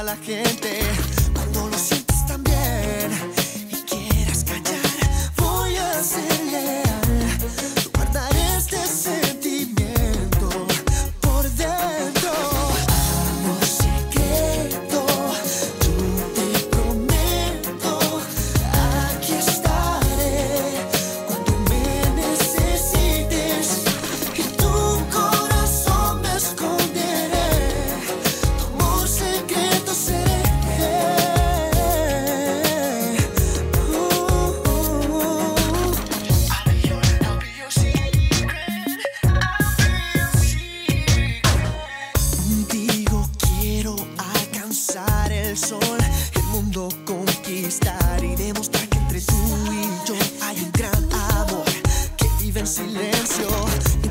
la gente. Cuando lo sientes tan bien y quieras callar, voy a ser leal. Tú guardar este sentimiento por dentro. Amor secreto, yo te prometo, aquí estaré cuando me necesites. En tu corazón me esconderé, tu amor secreto seré. Contigo quiero alcanzar el sol, el mundo conquistar y demostrar que entre tú y yo hay un gran amor que vive en silencio.